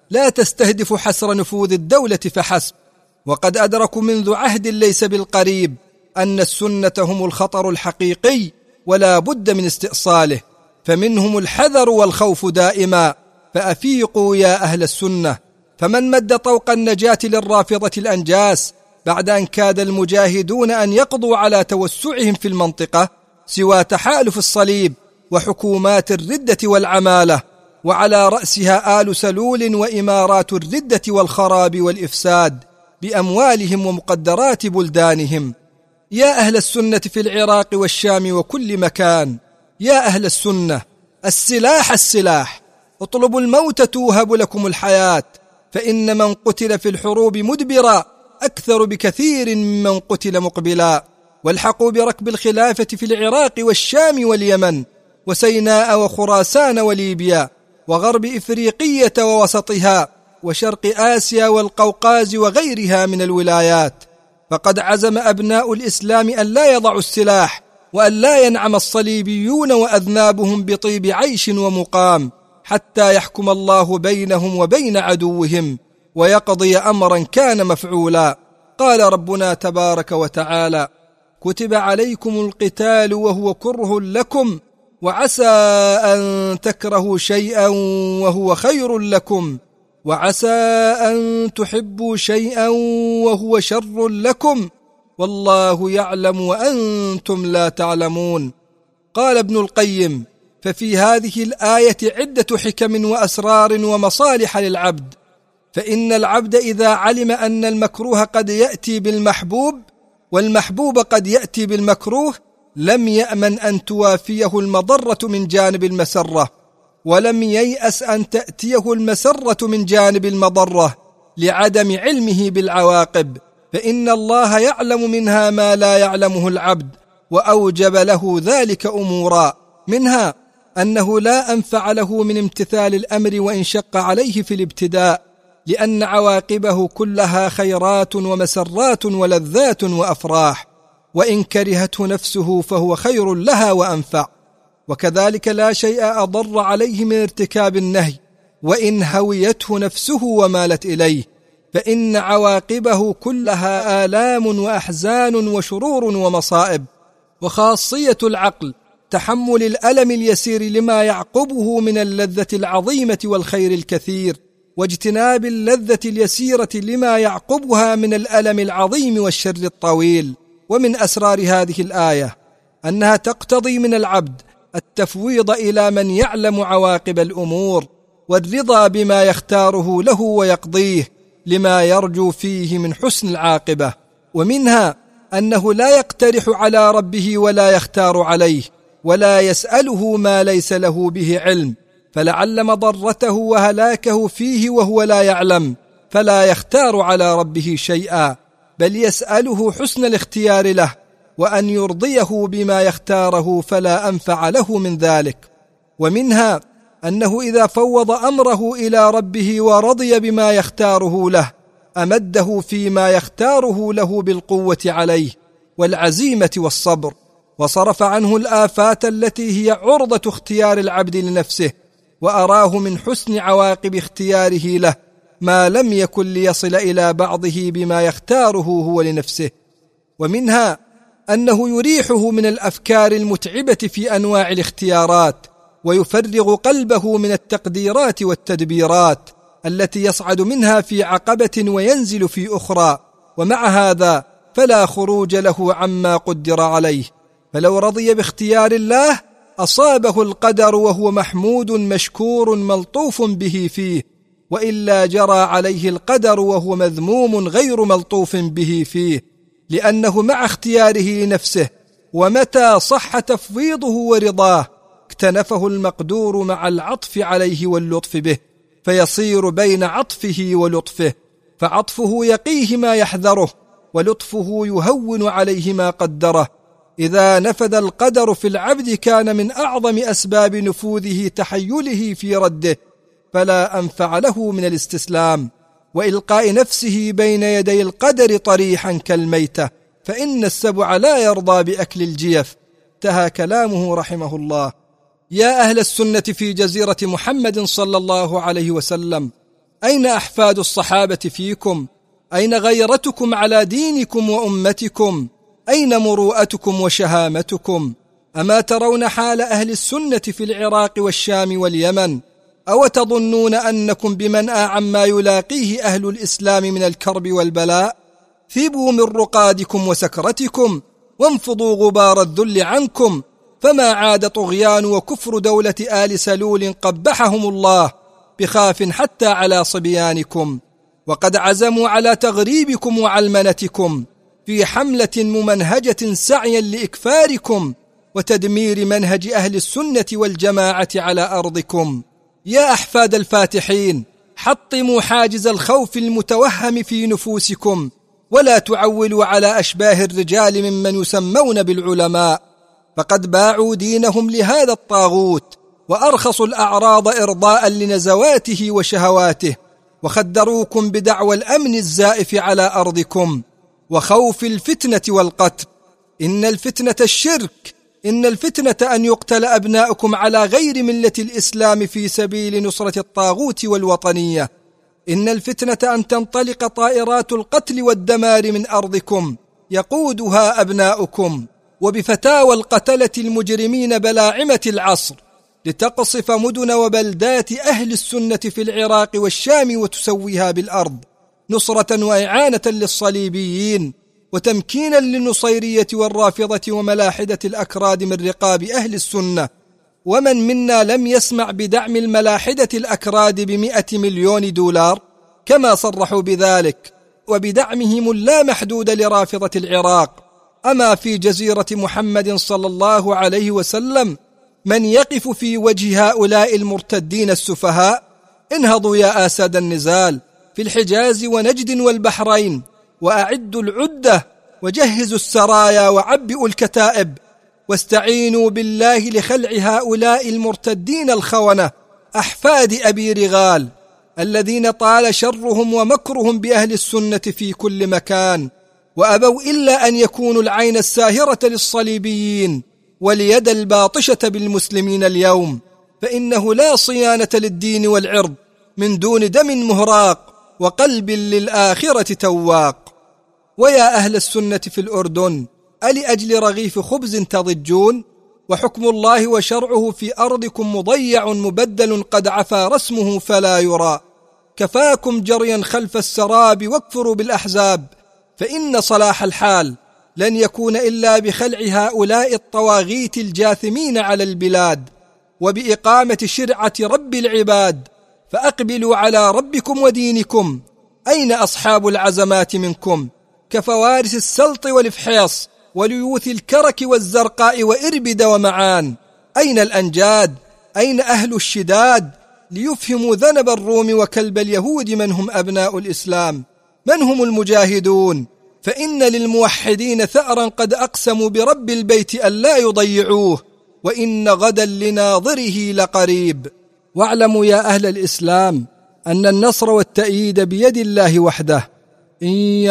لا تستهدف حسر نفوذ الدولة فحسب، وقد أدركوا منذ عهد ليس بالقريب أن السنة هم الخطر الحقيقي ولا بد من استئصاله، فمنهم الحذر والخوف دائما. فأفيقوا يا أهل السنة، فمن مد طوق النجاة للرافضة الأنجاس بعد أن كاد المجاهدون أن يقضوا على توسعهم في المنطقة سوى تحالف الصليب وحكومات الردة والعمالة، وعلى رأسها آل سلول وإمارات الردة والخراب والإفساد بأموالهم ومقدرات بلدانهم. يا أهل السنة في العراق والشام وكل مكان، يا أهل السنة، السلاح السلاح، اطلبوا الموت توهب لكم الحياة، فإن من قتل في الحروب مدبرا أكثر بكثير ممن قتل مقبلا. والحقوا بركب الخلافة في العراق والشام واليمن وسيناء وخراسان وليبيا وغرب إفريقية ووسطها وشرق آسيا والقوقاز وغيرها من الولايات، فقد عزم أبناء الإسلام أن لا يضعوا السلاح وأن لا ينعم الصليبيون وأذنابهم بطيب عيش ومقام حتى يحكم الله بينهم وبين عدوهم ويقضي أمرا كان مفعولا. قال ربنا تبارك وتعالى: كتب عليكم القتال وهو كره لكم وعسى أن تكرهوا شيئا وهو خير لكم وعسى أن تحبوا شيئا وهو شر لكم والله يعلم وأنتم لا تعلمون. قال ابن القيم: ففي هذه الآية عدة حكم وأسرار ومصالح للعبد، فإن العبد إذا علم أن المكروه قد يأتي بالمحبوب والمحبوب قد يأتي بالمكروه لم يأمن أن توافيه المضرة من جانب المسرة، ولم ييأس أن تأتيه المسرة من جانب المضرة لعدم علمه بالعواقب، فإن الله يعلم منها ما لا يعلمه العبد وأوجب له ذلك أمورا، منها أنه لا أنفع له من امتثال الأمر وإن شق عليه في الابتداء، لأن عواقبه كلها خيرات ومسرات ولذات وأفراح، وإن كرهته نفسه فهو خير لها وأنفع. وكذلك لا شيء أضر عليه من ارتكاب النهي وإن هويته نفسه ومالت إليه، فإن عواقبه كلها آلام وأحزان وشرور ومصائب. وخاصية العقل تحمل الألم اليسير لما يعقبه من اللذة العظيمة والخير الكثير، واجتناب اللذة اليسيرة لما يعقبها من الألم العظيم والشر الطويل. ومن أسرار هذه الآية أنها تقتضي من العبد التفويض إلى من يعلم عواقب الأمور، والرضا بما يختاره له ويقضيه لما يرجو فيه من حسن العاقبة. ومنها أنه لا يقترح على ربه ولا يختار عليه ولا يسأله ما ليس له به علم، فلعل مضرته وهلاكه فيه وهو لا يعلم، فلا يختار على ربه شيئا، بل يسأله حسن الاختيار له وأن يرضيه بما يختاره فلا أنفع له من ذلك. ومنها أنه إذا فوض أمره إلى ربه ورضي بما يختاره له أمده فيما يختاره له بالقوة عليه والعزيمة والصبر، وصرف عنه الآفات التي هي عرضة اختيار العبد لنفسه، وأراه من حسن عواقب اختياره له ما لم يكن ليصل إلى بعضه بما يختاره هو لنفسه. ومنها أنه يريحه من الأفكار المتعبة في أنواع الاختيارات، ويفرغ قلبه من التقديرات والتدبيرات التي يصعد منها في عقبة وينزل في أخرى، ومع هذا فلا خروج له عما قدر عليه، فلو رضي باختيار الله أصابه القدر وهو محمود مشكور ملطوف به فيه، وإلا جرى عليه القدر وهو مذموم غير ملطوف به فيه، لأنه مع اختياره لنفسه ومتى صح تفويضه ورضاه اكتنفه المقدور مع العطف عليه واللطف به، فيصير بين عطفه ولطفه، فعطفه يقيه ما يحذره ولطفه يهون عليه ما قدره. إذا نفذ القدر في العبد كان من أعظم أسباب نفوذه تحيله في رده، فلا أنفع له من الاستسلام وإلقاء نفسه بين يدي القدر طريحا كالميتة، فإن السبع لا يرضى بأكل الجيف. انتهى كلامه رحمه الله. يا أهل السنة في جزيرة محمد صلى الله عليه وسلم، أين أحفاد الصحابة فيكم؟ أين غيرتكم على دينكم وأمتكم؟ أين مروءتكم وشهامتكم؟ أما ترون حال أهل السنة في العراق والشام واليمن؟ أو تظنون أنكم بمنأى عما يلاقيه أهل الإسلام من الكرب والبلاء؟ ثبوا من رقادكم وسكرتكم، وانفضوا غبار الذل عنكم، فما عاد طغيان وكفر دولة آل سلول قبحهم الله بخاف حتى على صبيانكم، وقد عزموا على تغريبكم وعلمنتكم في حملة ممنهجة سعيا لإكفاركم وتدمير منهج أهل السنة والجماعة على أرضكم. يا أحفاد الفاتحين، حطموا حاجز الخوف المتوهم في نفوسكم، ولا تعولوا على أشباه الرجال ممن يسمون بالعلماء، فقد باعوا دينهم لهذا الطاغوت، وأرخصوا الأعراض إرضاء لنزواته وشهواته، وخدروكم بدعوى الأمن الزائف على أرضكم وخوف الفتنة والقتل. إن الفتنة الشرك، إن الفتنة أن يقتل أبناؤكم على غير ملة الإسلام في سبيل نصرة الطاغوت والوطنية. إن الفتنة أن تنطلق طائرات القتل والدمار من أرضكم يقودها أبناؤكم، وبفتاوى القتلة المجرمين بلاعمة العصر لتقصف مدن وبلدات أهل السنة في العراق والشام وتسويها بالأرض نصرة وإعانة للصليبيين وتمكينا للنصيرية والرافضة وملاحدة الأكراد من رقاب أهل السنة. ومن منا لم يسمع بدعم الملاحدة الأكراد ب100 مليون دولار كما صرحوا بذلك، وبدعمهم اللامحدود لرافضة العراق؟ أما في جزيرة محمد صلى الله عليه وسلم من يقف في وجه هؤلاء المرتدين السفهاء؟ انهضوا يا آساد النزال في الحجاز ونجد والبحرين، وأعدوا العدة وجهزوا السرايا وعبئوا الكتائب، واستعينوا بالله لخلع هؤلاء المرتدين الخونة أحفاد أبي رغال الذين طال شرهم ومكرهم بأهل السنة في كل مكان، وأبوا إلا أن يكونوا العين الساهرة للصليبيين واليد الباطشة بالمسلمين اليوم، فإنه لا صيانة للدين والعرض من دون دم مهراق وقلب للآخرة تواق. ويا أهل السنة في الأردن، ألأجل رغيف خبز تضجون؟ وحكم الله وشرعه في أرضكم مضيع مبدل قد عفى رسمه فلا يرى. كفاكم جريا خلف السراب واكفروا بالأحزاب، فإن صلاح الحال لن يكون إلا بخلع هؤلاء الطواغيت الجاثمين على البلاد وبإقامة شرعة رب العباد. فأقبلوا على ربكم ودينكم. أين أصحاب العزمات منكم؟ كفوارس السلط والفحيص وليوث الكرك والزرقاء وإربد ومعان. أين الأنجاد؟ أين أهل الشداد ليفهموا ذنب الروم وكلب اليهود من هم أبناء الإسلام؟ من هم المجاهدون؟ فإن للموحدين ثأرا قد أقسموا برب البيت ألا يضيعوه، وإن غدا لناظره لقريب. واعلموا يا أهل الإسلام أن النصر والتأييد بيد الله وحده. إن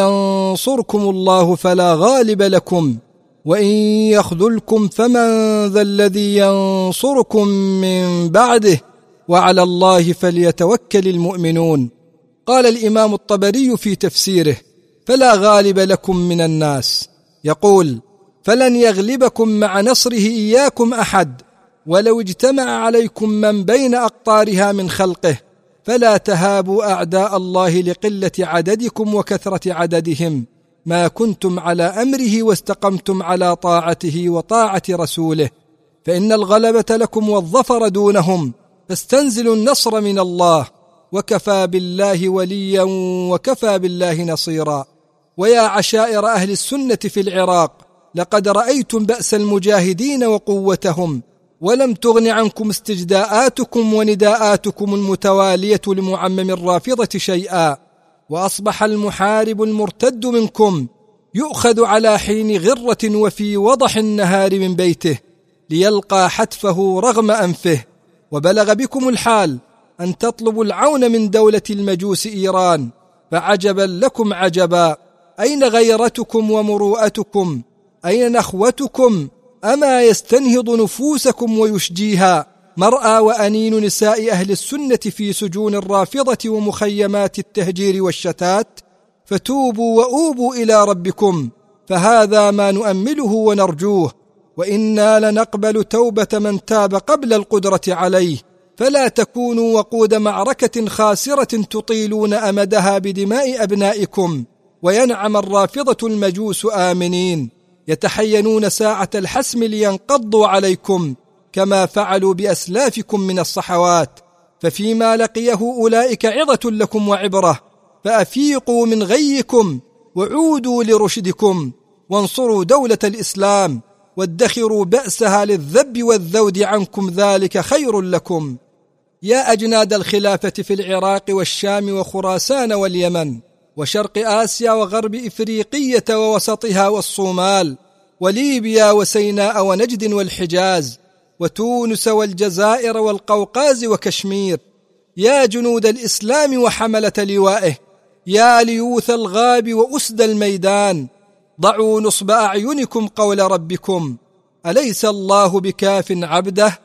ينصركم الله فلا غالب لكم، وإن يخذلكم فمن ذا الذي ينصركم من بعده، وعلى الله فليتوكل المؤمنون. قال الإمام الطبري في تفسيره: فلا غالب لكم من الناس، يقول: فلن يغلبكم مع نصره إياكم أحد، ولو اجتمع عليكم من بين أقطارها من خلقه، فلا تهابوا أعداء الله لقلة عددكم وكثرة عددهم، ما كنتم على أمره واستقمتم على طاعته وطاعة رسوله، فإن الغلبة لكم والظفر دونهم، فاستنزلوا النصر من الله، وكفى بالله وليا وكفى بالله نصيرا. ويا عشائر أهل السنة في العراق، لقد رأيتم بأس المجاهدين وقوتهم، ولم تغن عنكم استجداءاتكم ونداءاتكم المتوالية لمعمم الرافضة شيئا، وأصبح المحارب المرتد منكم يؤخذ على حين غرة وفي وضح النهار من بيته ليلقى حتفه رغم أنفه. وبلغ بكم الحال أن تطلبوا العون من دولة المجوس إيران، فعجبا لكم عجبا، أين غيرتكم ومروءتكم؟ أين نخوتكم؟ أما يستنهض نفوسكم ويشجيها مرأى وأنين نساء أهل السنة في سجون الرافضة ومخيمات التهجير والشتات، فتوبوا وأوبوا إلى ربكم، فهذا ما نؤمله ونرجوه، وإنا لنقبل توبة من تاب قبل القدرة عليه، فلا تكونوا وقود معركة خاسرة تطيلون أمدها بدماء أبنائكم. وينعم الرافضة المجوس آمنين يتحينون ساعة الحسم لينقضوا عليكم كما فعلوا بأسلافكم من الصحوات، ففيما لقيه أولئك عظة لكم وعبرة، فأفيقوا من غيكم وعودوا لرشدكم، وانصروا دولة الإسلام، وادخروا بأسها للذب والذود عنكم، ذلك خير لكم. يا أجناد الخلافة في العراق والشام وخراسان واليمن وشرق آسيا وغرب إفريقية ووسطها والصومال وليبيا وسيناء ونجد والحجاز وتونس والجزائر والقوقاز وكشمير، يا جنود الإسلام وحملة لوائه، يا ليوث الغاب وأسد الميدان، ضعوا نصب أعينكم قول ربكم: أليس الله بكاف عبده؟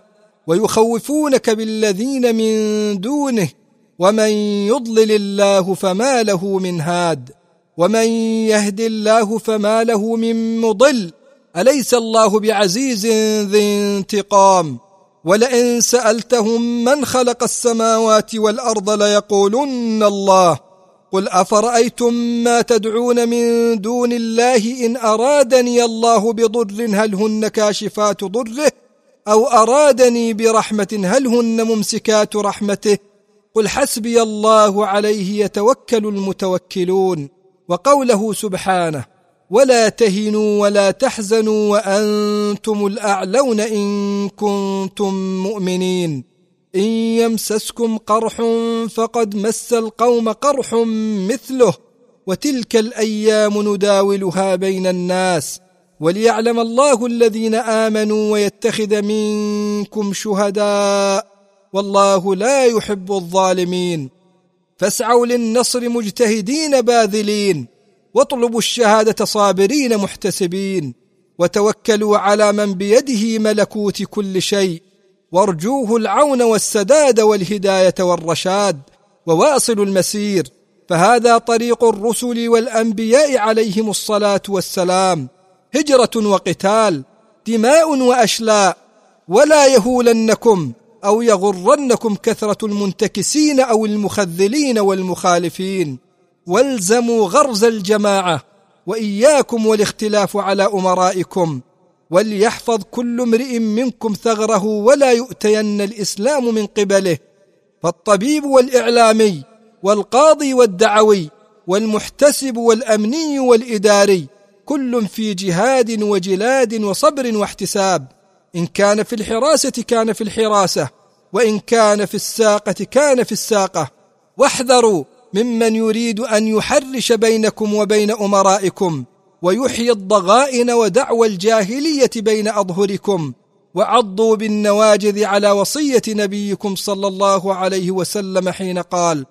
ويخوفونك بالذين من دونه، ومن يضلل الله فما له من هاد، ومن يهد الله فما له من مضل، أليس الله بعزيز ذي انتقام؟ ولئن سألتهم من خلق السماوات والأرض ليقولن الله، قل أفرأيتم ما تدعون من دون الله إن أرادني الله بضر هل هن كاشفات ضره، أو أرادني برحمة هل هن ممسكات رحمته، قل حسبي الله عليه يتوكل المتوكلون. وقوله سبحانه: ولا تهنوا ولا تحزنوا وأنتم الأعلون إن كنتم مؤمنين، إن يمسسكم قرح فقد مس القوم قرح مثله، وتلك الأيام نداولها بين الناس، وليعلم الله الذين آمنوا ويتخذ منكم شهداء، والله لا يحب الظالمين. فاسعوا للنصر مجتهدين باذلين، واطلبوا الشهادة صابرين محتسبين، وتوكلوا على من بيده ملكوت كل شيء، وارجوه العون والسداد والهداية والرشاد، وواصلوا المسير، فهذا طريق الرسل والأنبياء عليهم الصلاة والسلام، هجرة وقتال، دماء وأشلاء، ولا يهولنكم أو يغرنكم كثرة المنتكسين أو المخذلين والمخالفين، والزموا غرز الجماعة، وإياكم والاختلاف على أمرائكم، وليحفظ كل امرئ منكم ثغره ولا يؤتين الإسلام من قبله، فالطبيب والإعلامي والقاضي والدعوي والمحتسب والأمني والإداري كل في جهاد وجلاد وصبر واحتساب، إن كان في الحراسة كان في الحراسة، وإن كان في الساقة كان في الساقة، واحذروا ممن يريد أن يحرش بينكم وبين أمرائكم، ويحيي الضغائن ودعوى الجاهلية بين أظهركم، وعضوا بالنواجذ على وصية نبيكم صلى الله عليه وسلم حين قال: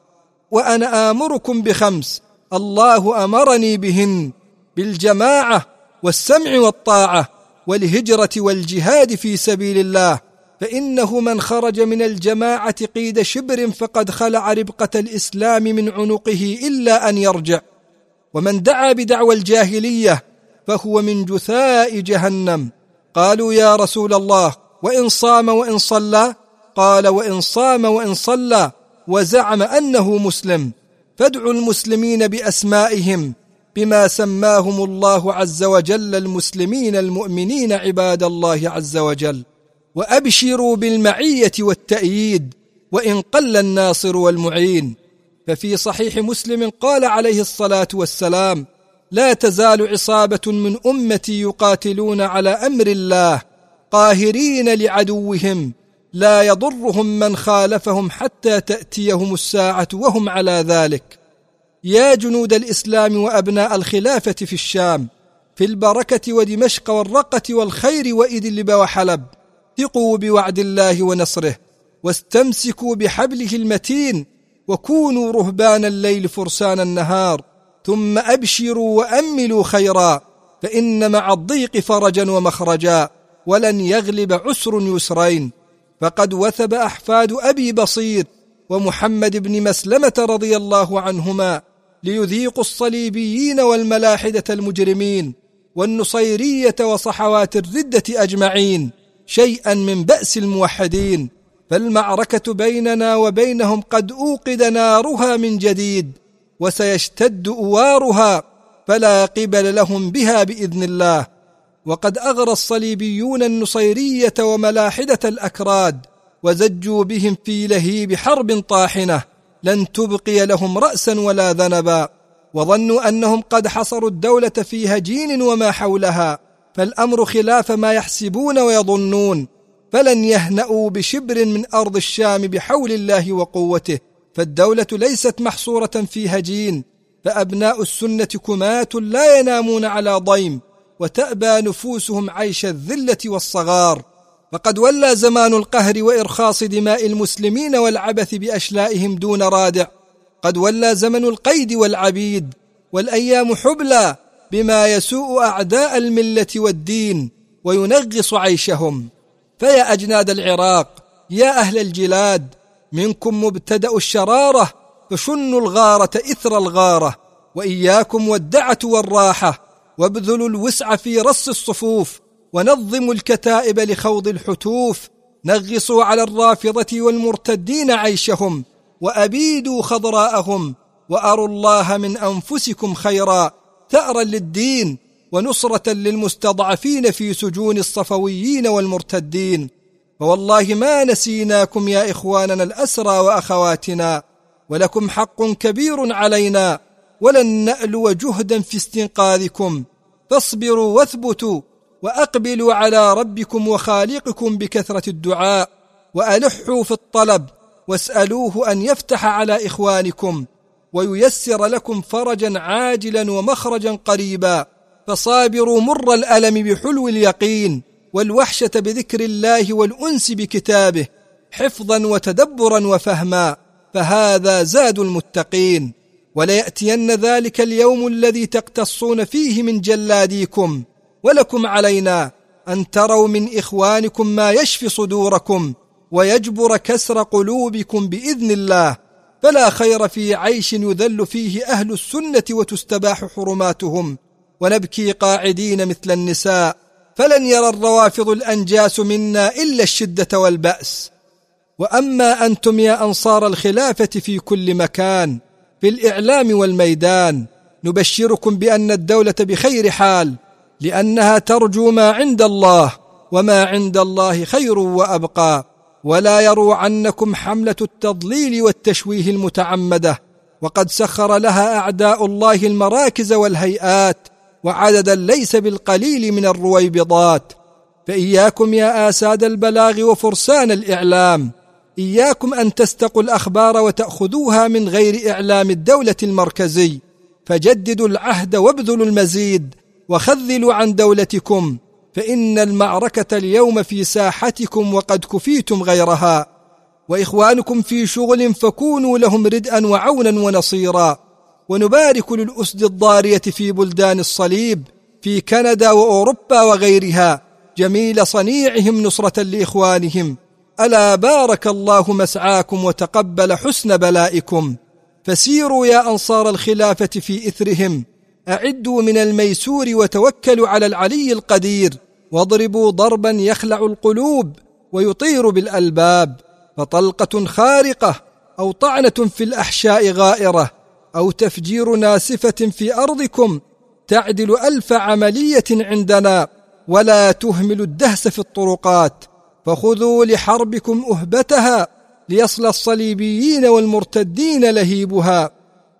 وأنا آمركم بخمس الله أمرني بهن، بالجماعة والسمع والطاعة والهجرة والجهاد في سبيل الله، فإنه من خرج من الجماعة قيد شبر فقد خلع ربقة الإسلام من عنقه إلا أن يرجع، ومن دعا بدعوى الجاهلية فهو من جثاء جهنم. قالوا: يا رسول الله، وإن صام وإن صلى؟ قال: وإن صام وإن صلى وزعم أنه مسلم، فادعوا المسلمين بأسمائهم بما سماهم الله عز وجل المسلمين المؤمنين عباد الله عز وجل، وأبشروا بالمعية والتأييد وإن قل الناصر والمعين. ففي صحيح مسلم قال عليه الصلاة والسلام: لا تزال عصابة من أمتي يقاتلون على أمر الله قاهرين لعدوهم لا يضرهم من خالفهم حتى تأتيهم الساعة وهم على ذلك. يا جنود الإسلام وأبناء الخلافة في الشام، في البركة ودمشق والرقة والخير وإدلب وحلب، ثقوا بوعد الله ونصره، واستمسكوا بحبله المتين، وكونوا رهبان الليل فرسان النهار، ثم أبشروا وأملوا خيرا، فإن مع الضيق فرجا ومخرجا، ولن يغلب عسر يسرين. فقد وثب أحفاد أبي بصير ومحمد بن مسلمة رضي الله عنهما ليذيقوا الصليبيين والملاحدة المجرمين والنصيرية وصحوات الردة أجمعين شيئا من بأس الموحدين، فالمعركة بيننا وبينهم قد أوقد نارها من جديد وسيشتد أوارها، فلا قبل لهم بها بإذن الله. وقد أغرى الصليبيون النصيرية وملاحدة الأكراد وزجوا بهم في لهيب حرب طاحنة لن تبقي لهم رأسا ولا ذنبا، وظنوا أنهم قد حصروا الدولة في هجين وما حولها، فالأمر خلاف ما يحسبون ويظنون، فلن يهنأوا بشبر من أرض الشام بحول الله وقوته، فالدولة ليست محصورة في هجين، فأبناء السنة كماة لا ينامون على ضيم، وتأبى نفوسهم عيش الذلة والصغار. فقد ولى زمان القهر وإرخاص دماء المسلمين والعبث بأشلائهم دون رادع، قد ولى زمن القيد والعبيد، والأيام حبلى بما يسوء أعداء الملة والدين وينغص عيشهم. فيا أجناد العراق، يا أهل الجلاد، منكم مبتدأ الشرارة، فشنوا الغارة إثر الغارة، وإياكم والدعة والراحة، وابذلوا الوسع في رص الصفوف، ونظموا الكتائب لخوض الحتوف، نغصوا على الرافضة والمرتدين عيشهم، وأبيدوا خضراءهم، وأروا الله من أنفسكم خيرا، ثأرا للدين ونصرة للمستضعفين في سجون الصفويين والمرتدين. فوالله ما نسيناكم يا إخواننا الأسرى وأخواتنا، ولكم حق كبير علينا، ولن نألو جهدا في استنقاذكم، فاصبروا واثبتوا، وأقبلوا على ربكم وخالقكم بكثرة الدعاء، وألحوا في الطلب، واسألوه أن يفتح على إخوانكم وييسر لكم فرجا عاجلا ومخرجا قريبا، فصابروا مر الألم بحلو اليقين، والوحشة بذكر الله والأنس بكتابه، حفظا وتدبرا وفهما، فهذا زاد المتقين. وليأتين ذلك اليوم الذي تقتصون فيه من جلاديكم، ولكم علينا أن تروا من إخوانكم ما يشفي صدوركم ويجبر كسر قلوبكم بإذن الله. فلا خير في عيش يذل فيه أهل السنة وتستباح حرماتهم، ونبكي قاعدين مثل النساء، فلن يرى الروافض الأنجاس منا إلا الشدة والبأس. وأما أنتم يا أنصار الخلافة في كل مكان في الإعلام والميدان، نبشركم بأن الدولة بخير حال، لأنها ترجو ما عند الله، وما عند الله خير وأبقى، ولا يروعنكم حملة التضليل والتشويه المتعمدة، وقد سخر لها أعداء الله المراكز والهيئات، وعددا ليس بالقليل من الرويبضات. فإياكم يا آساد البلاغ وفرسان الإعلام، إياكم أن تستقوا الأخبار وتأخذوها من غير إعلام الدولة المركزي، فجددوا العهد وابذلوا المزيد، وخذلوا عن دولتكم، فإن المعركة اليوم في ساحتكم وقد كفيتم غيرها. وإخوانكم في شغل فكونوا لهم ردءا وعونا ونصيرا. ونبارك للأسد الضارية في بلدان الصليب في كندا وأوروبا وغيرها جميل صنيعهم نصرة لإخوانهم. ألا بارك الله مسعاكم وتقبل حسن بلائكم. فسيروا يا أنصار الخلافة في إثرهم، أعدوا من الميسور وتوكلوا على العلي القدير، واضربوا ضربا يخلع القلوب ويطير بالألباب، فطلقة خارقة أو طعنة في الأحشاء غائرة أو تفجير ناسفة في أرضكم تعدل 1000 عملية عندنا. ولا تهملوا الدهس في الطرقات، فخذوا لحربكم أهبتها ليصل الصليبيين والمرتدين لهيبها.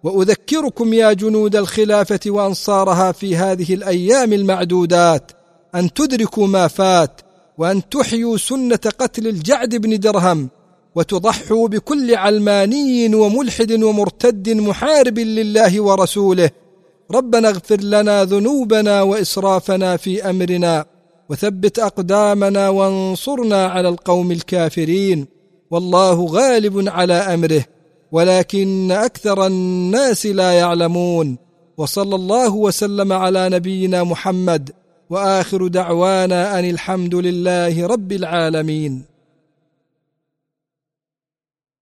وأذكركم يا جنود الخلافة وأنصارها في هذه الأيام المعدودات أن تدركوا ما فات، وأن تحيوا سنة قتل الجعد بن درهم، وتضحوا بكل علماني وملحد ومرتد محارب لله ورسوله. ربنا اغفر لنا ذنوبنا وإسرافنا في أمرنا، وثبت أقدامنا وانصرنا على القوم الكافرين. والله غالب على أمره، ولكن أكثر الناس لا يعلمون. وصلى الله وسلم على نبينا محمد، وآخر دعوانا أن الحمد لله رب العالمين.